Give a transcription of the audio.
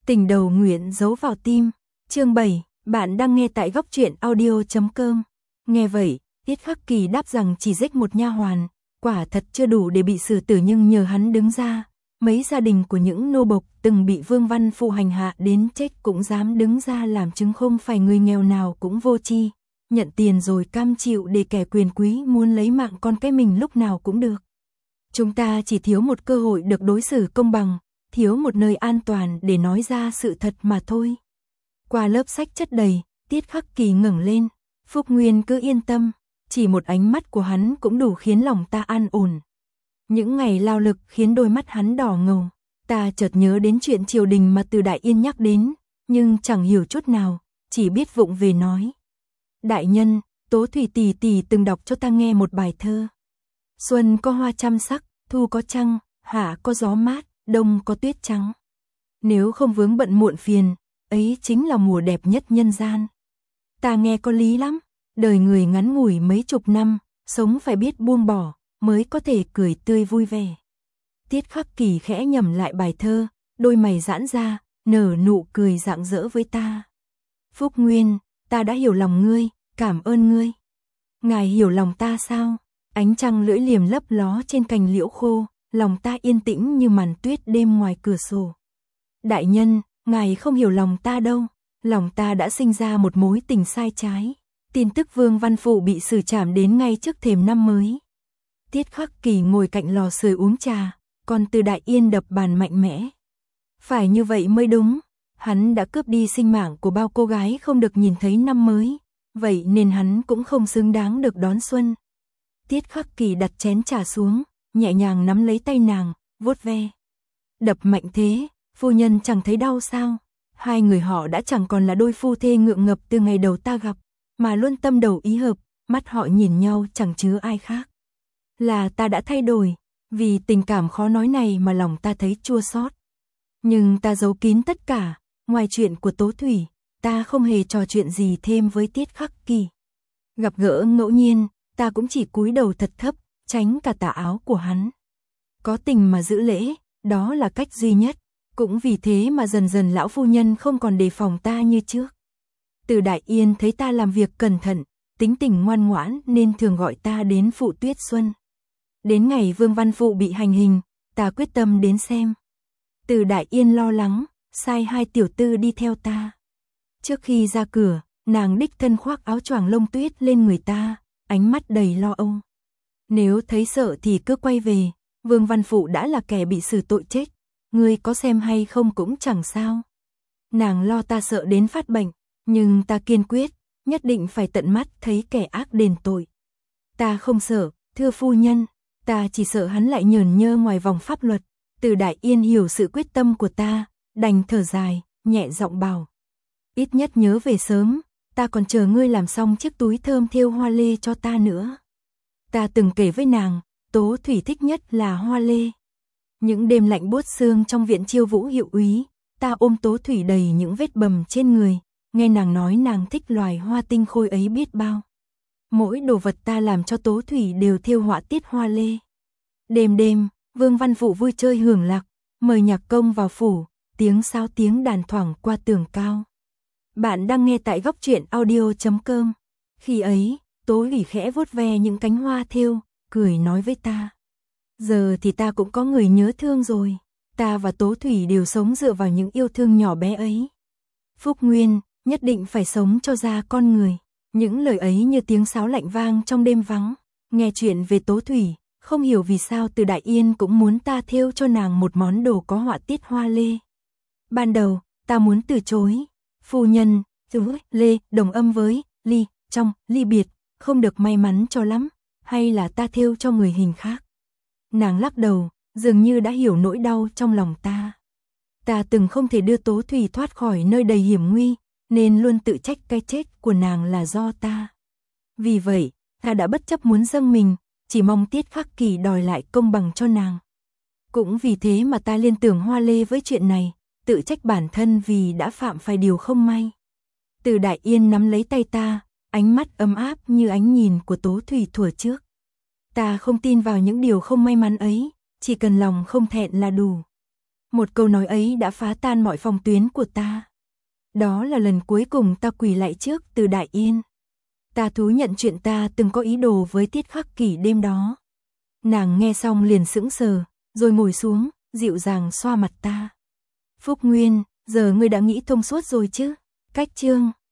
Tình đầu nguyện giấu vào tim. Chương 7, bạn đang nghe tại góc truyện audio.com. Nghe vậy, Tiết Khắc Kỳ đáp rằng chỉ giết một nha hoàn, quả thật chưa đủ để bị xử tử, nhưng nhờ hắn đứng ra, mấy gia đình của những nô bộc từng bị Vương Văn Phụ hành hạ đến chết cũng dám đứng ra làm chứng, không phải người nghèo nào cũng vô tri, nhận tiền rồi cam chịu để kẻ quyền quý muốn lấy mạng con cái mình lúc nào cũng được. Chúng ta chỉ thiếu một cơ hội được đối xử công bằng, thiếu một nơi an toàn để nói ra sự thật mà thôi. Qua lớp sách chất đầy, Tiết Khắc Kỳ ngẩng lên. Phúc Nguyên cứ yên tâm, chỉ một ánh mắt của hắn cũng đủ khiến lòng ta an ổn. Những ngày lao lực khiến đôi mắt hắn đỏ ngầu. Ta chợt nhớ đến chuyện triều đình mà Từ Đại Yên nhắc đến, nhưng chẳng hiểu chút nào, chỉ biết vụng về nói. Đại nhân, Tố Thủy tỷ tỷ từng đọc cho ta nghe một bài thơ. Xuân có hoa trăm sắc, thu có trăng, hạ có gió mát, đông có tuyết trắng. Nếu không vướng bận muộn phiền, ấy chính là mùa đẹp nhất nhân gian. Ta nghe có lý lắm, đời người ngắn ngủi mấy chục năm, sống phải biết buông bỏ, mới có thể cười tươi vui vẻ. Tiết Khắc Kỳ khẽ nhẩm lại bài thơ, đôi mày giãn ra, nở nụ cười rạng rỡ với ta. Phúc Nguyên, ta đã hiểu lòng ngươi, cảm ơn ngươi. Ngài hiểu lòng ta sao? Ánh trăng lưỡi liềm lấp ló trên cành liễu khô, lòng ta yên tĩnh như màn tuyết đêm ngoài cửa sổ. Đại nhân, ngài không hiểu lòng ta đâu, lòng ta đã sinh ra một mối tình sai trái. Tin tức Vương Văn Phụ bị xử trảm đến ngay trước thềm năm mới. Tiết Khắc Kỳ ngồi cạnh lò sưởi uống trà, còn Từ Đại Yên đập bàn mạnh mẽ. Phải như vậy mới đúng, hắn đã cướp đi sinh mạng của bao cô gái không được nhìn thấy năm mới, vậy nên hắn cũng không xứng đáng được đón xuân. Tiết Khắc Kỳ đặt chén trà xuống, nhẹ nhàng nắm lấy tay nàng, vuốt ve. Đập mạnh thế, phu nhân chẳng thấy đau sao? Hai người họ đã chẳng còn là đôi phu thê ngượng ngập từ ngày đầu ta gặp, mà luôn tâm đầu ý hợp, mắt họ nhìn nhau chẳng chứa ai khác. Là ta đã thay đổi, vì tình cảm khó nói này mà lòng ta thấy chua xót. Nhưng ta giấu kín tất cả, ngoài chuyện của Tố Thủy, ta không hề trò chuyện gì thêm với Tiết Khắc Kỳ. Gặp gỡ ngẫu nhiên, ta cũng chỉ cúi đầu thật thấp, tránh cả tà áo của hắn. Có tình mà giữ lễ, đó là cách duy nhất, cũng vì thế mà dần dần lão phu nhân không còn đề phòng ta như trước. Từ Đại Yên thấy ta làm việc cẩn thận, tính tình ngoan ngoãn nên thường gọi ta đến phụ Tuyết Xuân. Đến ngày Vương Văn Phụ bị hành hình, ta quyết tâm đến xem. Từ Đại Yên lo lắng, sai hai tiểu tư đi theo ta. Trước khi ra cửa, nàng đích thân khoác áo choàng lông tuyết lên người ta, ánh mắt đầy lo âu. Nếu thấy sợ thì cứ quay về, Vương Văn Phụ đã là kẻ bị xử tội chết, ngươi có xem hay không cũng chẳng sao. Nàng lo ta sợ đến phát bệnh, nhưng ta kiên quyết, nhất định phải tận mắt thấy kẻ ác đền tội. Ta không sợ, thưa phu nhân, ta chỉ sợ hắn lại nhởn nhơ ngoài vòng pháp luật. Từ Đại Yên hiểu sự quyết tâm của ta, đành thở dài, nhẹ giọng bảo. Ít nhất nhớ về sớm, ta còn chờ ngươi làm xong chiếc túi thơm thêu hoa lê cho ta nữa. Ta từng kể với nàng, Tố Thủy thích nhất là hoa lê. Những đêm lạnh buốt sương trong viện Chiêu Vũ hiệu úy, ta ôm Tố Thủy đầy những vết bầm trên người, nghe nàng nói nàng thích loài hoa tinh khôi ấy biết bao. Mỗi đồ vật ta làm cho Tố Thủy đều thêu họa tiết hoa lê. Đêm đêm, Vương Văn Phụ vui chơi hưởng lạc, mời nhạc công vào phủ, tiếng sáo tiếng đàn thoảng qua tường cao. Bạn đang nghe tại góc truyện audio.com. Khi ấy, Tố Thủy khẽ vuốt ve những cánh hoa thêu, cười nói với ta. Giờ thì ta cũng có người nhớ thương rồi. Ta và Tố Thủy đều sống dựa vào những yêu thương nhỏ bé ấy. Phúc Nguyên, nhất định phải sống cho ra con người. Những lời ấy như tiếng sáo lạnh vang trong đêm vắng. Nghe chuyện về Tố Thủy, không hiểu vì sao Từ Đại Yên cũng muốn ta thêu cho nàng một món đồ có họa tiết hoa lê. Ban đầu, ta muốn từ chối. Phu nhân, lê đồng âm với ly, trong ly biệt, không được may mắn cho lắm, hay là ta thêu cho người hình khác. Nàng lắc đầu, dường như đã hiểu nỗi đau trong lòng ta. Ta từng không thể đưa Tố Thủy thoát khỏi nơi đầy hiểm nguy, nên luôn tự trách cái chết của nàng là do ta. Vì vậy, ta đã bất chấp muốn dâng mình, chỉ mong Tiết Khắc Kỳ đòi lại công bằng cho nàng. Cũng vì thế mà ta liên tưởng hoa lê với chuyện này, tự trách bản thân vì đã phạm phải điều không may. Từ Đại Yên nắm lấy tay ta, ánh mắt ấm áp như ánh nhìn của Tố Thủy thuở trước. Ta không tin vào những điều không may mắn ấy, chỉ cần lòng không thẹn là đủ. Một câu nói ấy đã phá tan mọi phòng tuyến của ta. Đó là lần cuối cùng ta quỳ lạy trước Từ Đại Yên. Ta thú nhận chuyện ta từng có ý đồ với Tiết Khắc Kỷ đêm đó. Nàng nghe xong liền sững sờ, rồi ngồi xuống, dịu dàng xoa mặt ta. Phúc Nguyên, giờ ngươi đã nghĩ thông suốt rồi chứ? Cách chương